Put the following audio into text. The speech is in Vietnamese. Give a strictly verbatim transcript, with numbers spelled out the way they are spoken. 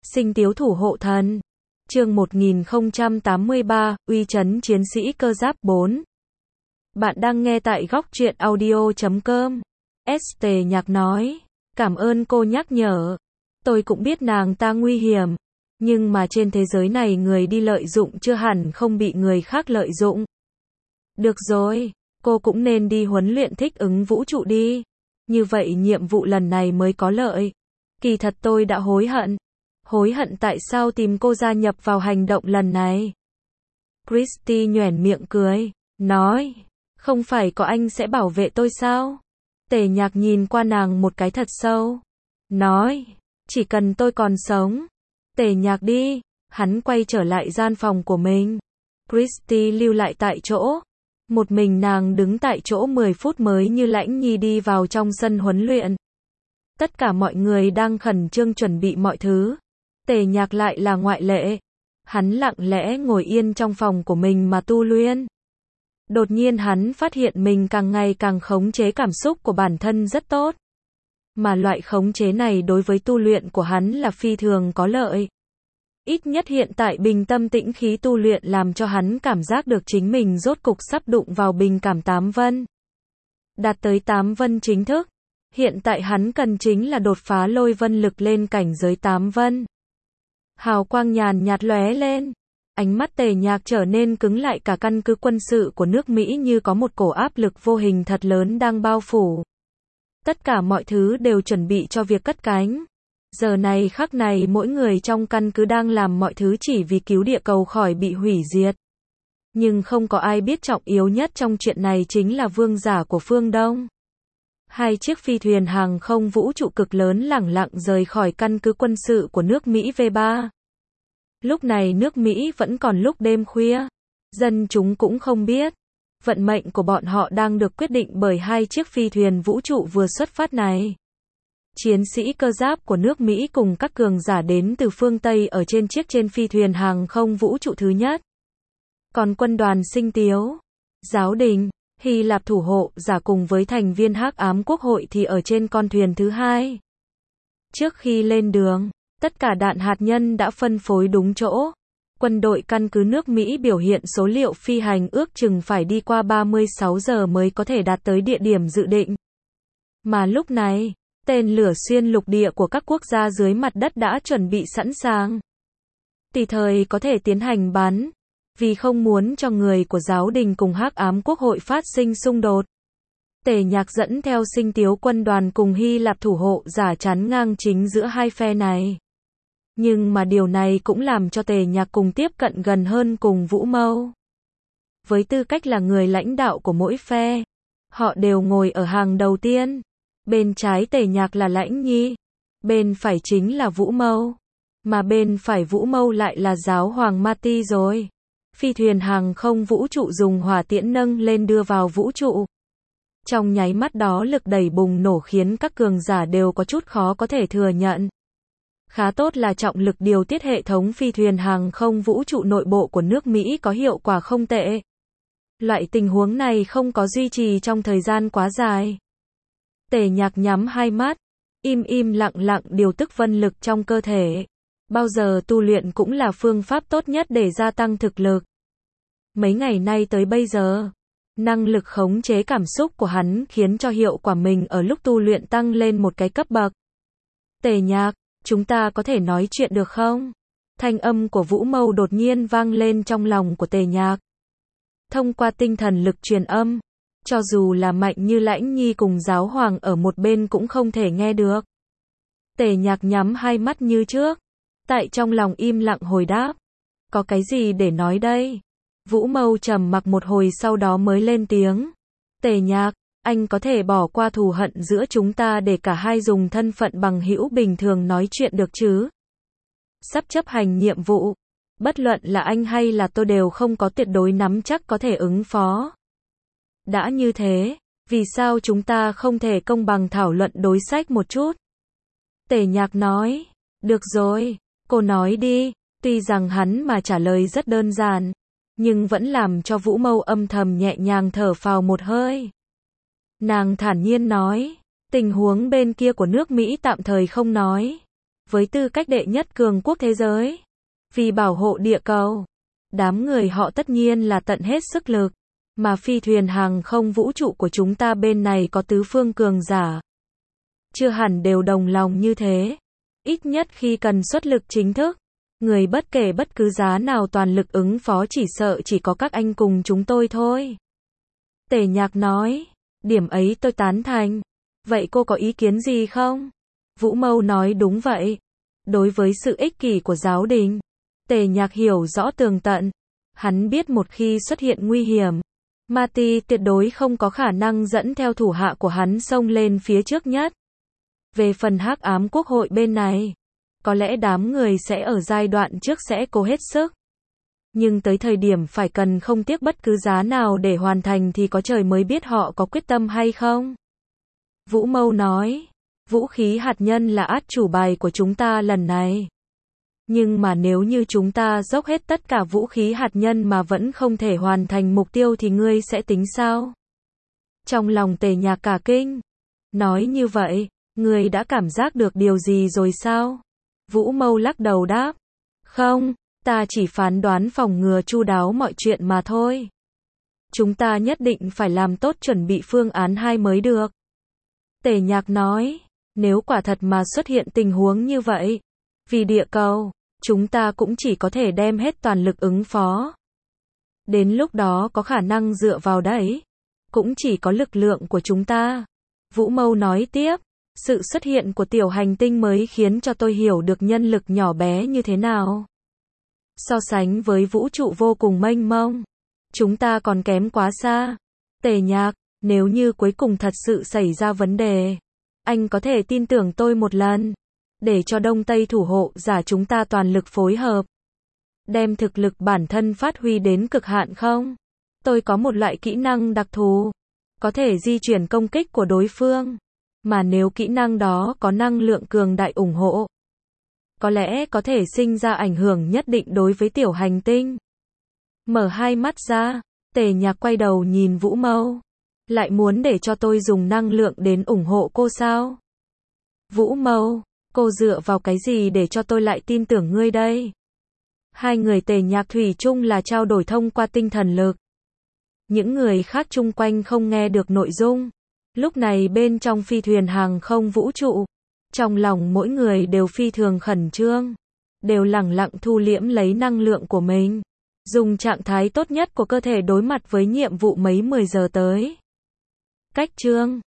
Sinh Tiếu thủ hộ thần. Chương một nghìn không trăm tám mươi ba, uy chấn chiến sĩ cơ giáp bốn. Bạn đang nghe tại góc truyện audio chấm com. S Tề Nhạc nói, cảm ơn cô nhắc nhở. Tôi cũng biết nàng ta nguy hiểm, nhưng mà trên thế giới này người đi lợi dụng chưa hẳn không bị người khác lợi dụng. Được rồi, cô cũng nên đi huấn luyện thích ứng vũ trụ đi. Như vậy nhiệm vụ lần này mới có lợi. Kỳ thật tôi đã hối hận. Hối hận tại sao tìm cô gia nhập vào hành động lần này. Christy nhoẻn miệng cười, nói, không phải có anh sẽ bảo vệ tôi sao? Tề Nhạc nhìn qua nàng một cái thật sâu, nói, chỉ cần tôi còn sống. Tề Nhạc đi, hắn quay trở lại gian phòng của mình. Christy lưu lại tại chỗ. Một mình nàng đứng tại chỗ mười phút mới như lãnh nhi đi vào trong sân huấn luyện. Tất cả mọi người đang khẩn trương chuẩn bị mọi thứ. Tề Nhạc lại là ngoại lệ. Hắn lặng lẽ ngồi yên trong phòng của mình mà tu luyện. Đột nhiên hắn phát hiện mình càng ngày càng khống chế cảm xúc của bản thân rất tốt. Mà loại khống chế này đối với tu luyện của hắn là phi thường có lợi. Ít nhất hiện tại bình tâm tĩnh khí tu luyện làm cho hắn cảm giác được chính mình rốt cục sắp đụng vào bình cảm tám vân. Đạt tới tám vân chính thức. Hiện tại hắn cần chính là đột phá lôi vân lực lên cảnh giới tám vân. Hào quang nhàn nhạt lóe lên. Ánh mắt Tề Nhạc trở nên cứng lại, cả căn cứ quân sự của nước Mỹ như có một cổ áp lực vô hình thật lớn đang bao phủ. Tất cả mọi thứ đều chuẩn bị cho việc cất cánh. Giờ này khắc này mỗi người trong căn cứ đang làm mọi thứ chỉ vì cứu địa cầu khỏi bị hủy diệt. Nhưng không có ai biết trọng yếu nhất trong chuyện này chính là vương giả của phương Đông. Hai chiếc phi thuyền hàng không vũ trụ cực lớn lẳng lặng rời khỏi căn cứ quân sự của nước Mỹ V ba. Lúc này nước Mỹ vẫn còn lúc đêm khuya. Dân chúng cũng không biết. Vận mệnh của bọn họ đang được quyết định bởi hai chiếc phi thuyền vũ trụ vừa xuất phát này. Chiến sĩ cơ giáp của nước Mỹ cùng các cường giả đến từ phương Tây ở trên chiếc trên phi thuyền hàng không vũ trụ thứ nhất. Còn quân đoàn Sinh Tiếu, Giáo Đình, Hy Lạp thủ hộ giả cùng với thành viên Hắc Ám Quốc hội thì ở trên con thuyền thứ hai. Trước khi lên đường, tất cả đạn hạt nhân đã phân phối đúng chỗ. Quân đội căn cứ nước Mỹ biểu hiện số liệu phi hành ước chừng phải đi qua ba mươi sáu giờ mới có thể đạt tới địa điểm dự định. Mà lúc này, tên lửa xuyên lục địa của các quốc gia dưới mặt đất đã chuẩn bị sẵn sàng. Tùy thời có thể tiến hành bắn. Vì không muốn cho người của Giáo Đình cùng Hắc Ám Quốc hội phát sinh xung đột. Tề Nhạc dẫn theo Sinh Tiếu quân đoàn cùng Hy Lạp thủ hộ giả chắn ngang chính giữa hai phe này. Nhưng mà điều này cũng làm cho Tề Nhạc cùng tiếp cận gần hơn cùng Vũ Mâu. Với tư cách là người lãnh đạo của mỗi phe, họ đều ngồi ở hàng đầu tiên. Bên trái Tề Nhạc là Lãnh Nhi, bên phải chính là Vũ Mâu, mà bên phải Vũ Mâu lại là Giáo Hoàng Mati rồi. Phi thuyền hàng không vũ trụ dùng hỏa tiễn nâng lên đưa vào vũ trụ. Trong nháy mắt đó lực đẩy bùng nổ khiến các cường giả đều có chút khó có thể thừa nhận. Khá tốt là trọng lực điều tiết hệ thống phi thuyền hàng không vũ trụ nội bộ của nước Mỹ có hiệu quả không tệ. Loại tình huống này không có duy trì trong thời gian quá dài. Tề Nhạc nhắm hai mắt, im im lặng lặng điều tức vân lực trong cơ thể. Bao giờ tu luyện cũng là phương pháp tốt nhất để gia tăng thực lực. Mấy ngày nay tới bây giờ, năng lực khống chế cảm xúc của hắn khiến cho hiệu quả mình ở lúc tu luyện tăng lên một cái cấp bậc. Tề Nhạc, chúng ta có thể nói chuyện được không? Thanh âm của Vũ Mâu đột nhiên vang lên trong lòng của Tề Nhạc. Thông qua tinh thần lực truyền âm, cho dù là mạnh như Lãnh Nhi cùng Giáo Hoàng ở một bên cũng không thể nghe được. Tề Nhạc nhắm hai mắt như trước. Tại trong lòng im lặng hồi đáp. Có cái gì để nói đây? Vũ Mâu trầm mặc một hồi sau đó mới lên tiếng. Tề Nhạc, anh có thể bỏ qua thù hận giữa chúng ta để cả hai dùng thân phận bằng hữu bình thường nói chuyện được chứ? Sắp chấp hành nhiệm vụ. Bất luận là anh hay là tôi đều không có tuyệt đối nắm chắc có thể ứng phó. Đã như thế, vì sao chúng ta không thể công bằng thảo luận đối sách một chút? Tề Nhạc nói. Được rồi. Cô nói đi. Tuy rằng hắn mà trả lời rất đơn giản, nhưng vẫn làm cho Vũ Mâu âm thầm nhẹ nhàng thở phào một hơi. Nàng thản nhiên nói, tình huống bên kia của nước Mỹ tạm thời không nói. với tư cách đệ nhất cường quốc thế giới, vì bảo hộ địa cầu, đám người họ tất nhiên là tận hết sức lực, mà phi thuyền hàng không vũ trụ của chúng ta bên này có tứ phương cường giả. Chưa hẳn đều đồng lòng như thế. Ít nhất khi cần xuất lực chính thức, người bất kể bất cứ giá nào toàn lực ứng phó chỉ sợ chỉ có các anh cùng chúng tôi thôi. Tề Nhạc nói, điểm ấy tôi tán thành. Vậy cô có ý kiến gì không? Vũ Mâu nói đúng vậy. Đối với sự ích kỷ của giáo đình, Tề Nhạc hiểu rõ tường tận. Hắn biết một khi xuất hiện nguy hiểm, Marty tuyệt đối không có khả năng dẫn theo thủ hạ của hắn xông lên phía trước nhất. Về phần hắc ám quốc hội bên này, có lẽ đám người sẽ ở giai đoạn trước sẽ cố hết sức. Nhưng tới thời điểm phải cần không tiếc bất cứ giá nào để hoàn thành thì có trời mới biết họ có quyết tâm hay không. Vũ Mâu nói, vũ khí hạt nhân là át chủ bài của chúng ta lần này. Nhưng mà nếu như chúng ta dốc hết tất cả vũ khí hạt nhân mà vẫn không thể hoàn thành mục tiêu thì ngươi sẽ tính sao? Trong lòng Tề Nhạc cả kinh. Nói như vậy, ngươi đã cảm giác được điều gì rồi sao? Vũ Mâu lắc đầu đáp. Không, ta chỉ phán đoán phòng ngừa chu đáo mọi chuyện mà thôi. Chúng ta nhất định phải làm tốt chuẩn bị phương án hai mới được. Tề Nhạc nói, nếu quả thật mà xuất hiện tình huống như vậy, vì địa cầu, chúng ta cũng chỉ có thể đem hết toàn lực ứng phó. Đến lúc đó có khả năng dựa vào đấy, cũng chỉ có lực lượng của chúng ta. Vũ Mâu nói tiếp, sự xuất hiện của tiểu hành tinh mới khiến cho tôi hiểu được nhân lực nhỏ bé như thế nào. So sánh với vũ trụ vô cùng mênh mông, chúng ta còn kém quá xa. Tề Nhạc, nếu như cuối cùng thật sự xảy ra vấn đề, anh có thể tin tưởng tôi một lần, để cho Đông Tây thủ hộ giả chúng ta toàn lực phối hợp, đem thực lực bản thân phát huy đến cực hạn không? Tôi có một loại kỹ năng đặc thù, có thể di chuyển công kích của đối phương, mà nếu kỹ năng đó có năng lượng cường đại ủng hộ, có lẽ có thể sinh ra ảnh hưởng nhất định đối với tiểu hành tinh. Mở hai mắt ra, Tề Nhạc quay đầu nhìn Vũ Mâu. Lại muốn để cho tôi dùng năng lượng đến ủng hộ cô sao? Vũ Mâu, cô dựa vào cái gì để cho tôi lại tin tưởng ngươi đây? Hai người Tề Nhạc thủy chung là trao đổi thông qua tinh thần lực. Những người khác chung quanh không nghe được nội dung. Lúc này bên trong phi thuyền hàng không vũ trụ, trong lòng mỗi người đều phi thường khẩn trương, đều lẳng lặng thu liễm lấy năng lượng của mình, dùng trạng thái tốt nhất của cơ thể đối mặt với nhiệm vụ mấy mười giờ tới. Cách chương